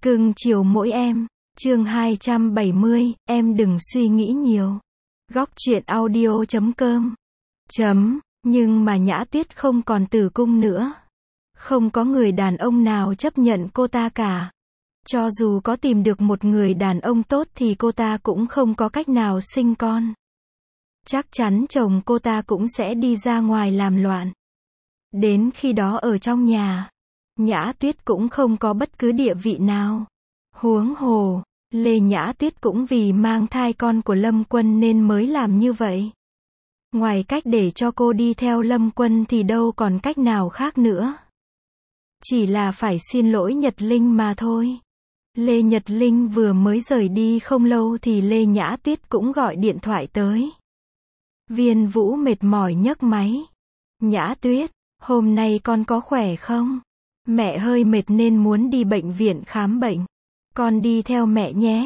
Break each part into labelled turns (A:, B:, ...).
A: Cưng chiều mỗi em. Chương 270, em đừng suy nghĩ nhiều. Góc truyện audio.com. Nhưng mà Nhã Tuyết không còn tử cung nữa. Không có người đàn ông nào chấp nhận cô ta cả. Cho dù có tìm được một người đàn ông tốt thì cô ta cũng không có cách nào sinh con. Chắc chắn chồng cô ta cũng sẽ đi ra ngoài làm loạn. Đến khi đó ở trong nhà, Nhã Tuyết cũng không có bất cứ địa vị nào. Huống hồ, Lê Nhã Tuyết cũng vì mang thai con của Lâm Quân nên mới làm như vậy. Ngoài cách để cho cô đi theo Lâm Quân thì đâu còn cách nào khác nữa. Chỉ là phải xin lỗi Nhật Linh mà thôi. Lê Nhật Linh vừa mới rời đi không lâu thì Lê Nhã Tuyết cũng gọi điện thoại tới. Viên Vũ mệt mỏi nhấc máy. Nhã Tuyết, hôm nay con có khỏe không? Mẹ hơi mệt nên muốn đi bệnh viện khám bệnh. Con đi theo mẹ nhé.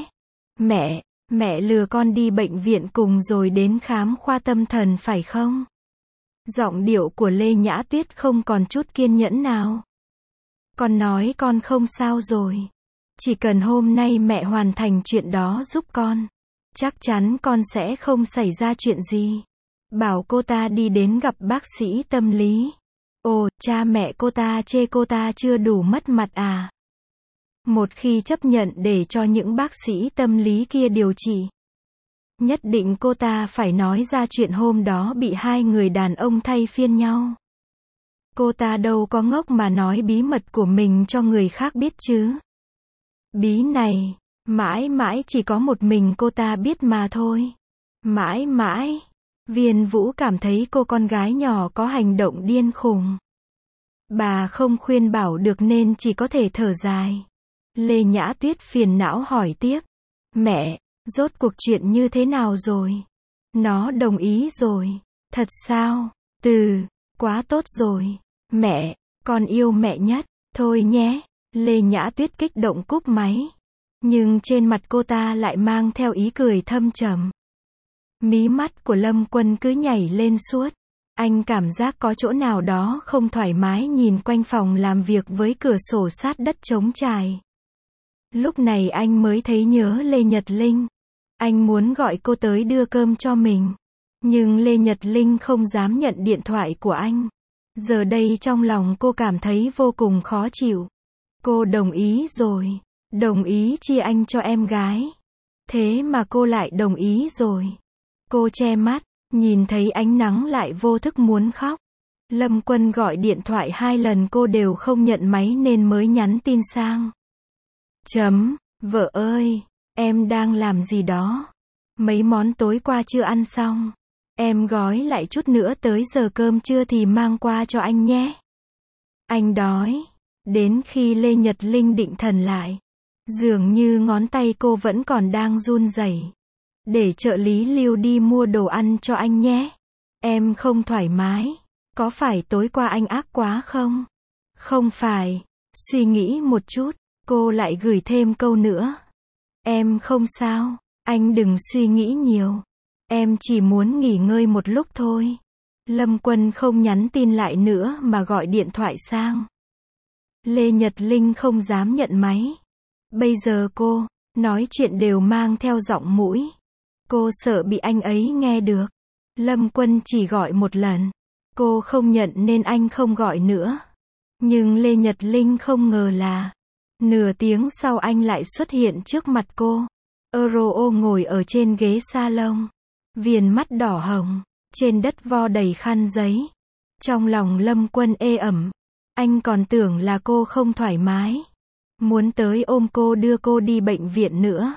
A: Mẹ lừa con đi bệnh viện cùng rồi đến khám khoa tâm thần phải không? Giọng điệu của Lê Nhã Tuyết không còn chút kiên nhẫn nào. Con nói con không sao rồi. Chỉ cần hôm nay mẹ hoàn thành chuyện đó giúp con, chắc chắn con sẽ không xảy ra chuyện gì. Bảo cô ta đi đến gặp bác sĩ tâm lý. Ồ, cha mẹ cô ta chê cô ta chưa đủ mất mặt à? Một khi chấp nhận để cho những bác sĩ tâm lý kia điều trị, nhất định cô ta phải nói ra chuyện hôm đó bị hai người đàn ông thay phiên nhau. Cô ta đâu có ngốc mà nói bí mật của mình cho người khác biết chứ. Bí này, mãi mãi chỉ có một mình cô ta biết mà thôi. Mãi mãi, Viên Vũ cảm thấy cô con gái nhỏ có hành động điên khùng. Bà không khuyên bảo được nên chỉ có thể thở dài. Lê Nhã Tuyết phiền não hỏi tiếp. Mẹ, rốt cuộc chuyện như thế nào rồi? Nó đồng ý rồi. Thật sao? Quá tốt rồi. Mẹ, con yêu mẹ nhất. Thôi nhé. Lê Nhã Tuyết kích động cúp máy. Nhưng trên mặt cô ta lại mang theo ý cười thâm trầm. Mí mắt của Lâm Quân cứ nhảy lên suốt. Anh cảm giác có chỗ nào đó không thoải mái nhìn quanh phòng làm việc với cửa sổ sát đất trống trải. Lúc này anh mới thấy nhớ Lê Nhật Linh. Anh muốn gọi cô tới đưa cơm cho mình. Nhưng Lê Nhật Linh không dám nhận điện thoại của anh. Giờ đây trong lòng cô cảm thấy vô cùng khó chịu. Cô đồng ý rồi. Đồng ý chia anh cho em gái. Thế mà cô lại đồng ý rồi. Cô che mắt, nhìn thấy ánh nắng lại vô thức muốn khóc. Lâm Quân gọi điện thoại 2 lần cô đều không nhận máy nên mới nhắn tin sang. Vợ ơi, em đang làm gì đó? Mấy món tối qua chưa ăn xong. Em gói lại chút nữa tới giờ cơm trưa thì mang qua cho anh nhé. Anh đói. Đến khi Lê Nhật Linh định thần lại, dường như ngón tay cô vẫn còn đang run rẩy. Để trợ lý Lưu đi mua đồ ăn cho anh nhé. Em không thoải mái. Có phải tối qua anh ác quá không? Không phải. Suy nghĩ một chút, cô lại gửi thêm câu nữa. Em không sao. Anh đừng suy nghĩ nhiều. Em chỉ muốn nghỉ ngơi một lúc thôi. Lâm Quân không nhắn tin lại nữa mà gọi điện thoại sang. Lê Nhật Linh không dám nhận máy. Bây giờ cô nói chuyện đều mang theo giọng mũi. Cô sợ bị anh ấy nghe được. Lâm Quân chỉ gọi một lần. Cô không nhận nên anh không gọi nữa. Nhưng Lê Nhật Linh không ngờ là nửa tiếng sau anh lại xuất hiện trước mặt cô. Euro ngồi ở trên ghế salon. Viền mắt đỏ hồng. Trên đất vo đầy khăn giấy. Trong lòng Lâm Quân ê ẩm. Anh còn tưởng là cô không thoải mái. Muốn tới ôm cô đưa cô đi bệnh viện nữa.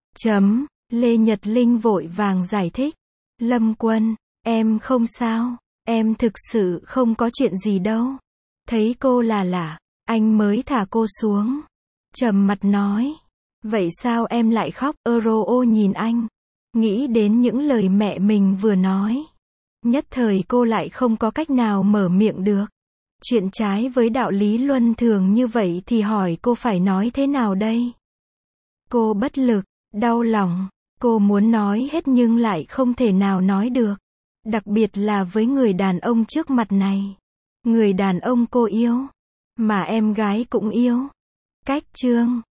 A: Lê Nhật Linh vội vàng giải thích. Lâm Quân, em không sao. Em thực sự không có chuyện gì đâu. Thấy cô là lạ, anh mới thả cô xuống. Trầm mặt nói. Vậy sao em lại khóc? Euro nhìn anh. Nghĩ đến những lời mẹ mình vừa nói. Nhất thời cô lại không có cách nào mở miệng được. Chuyện trái với đạo lý luân thường như vậy thì hỏi cô phải nói thế nào đây? Cô bất lực, đau lòng. Cô muốn nói hết nhưng lại không thể nào nói được. Đặc biệt là với người đàn ông trước mặt này. Người đàn ông cô yêu. Mà em gái cũng yêu. Cách chương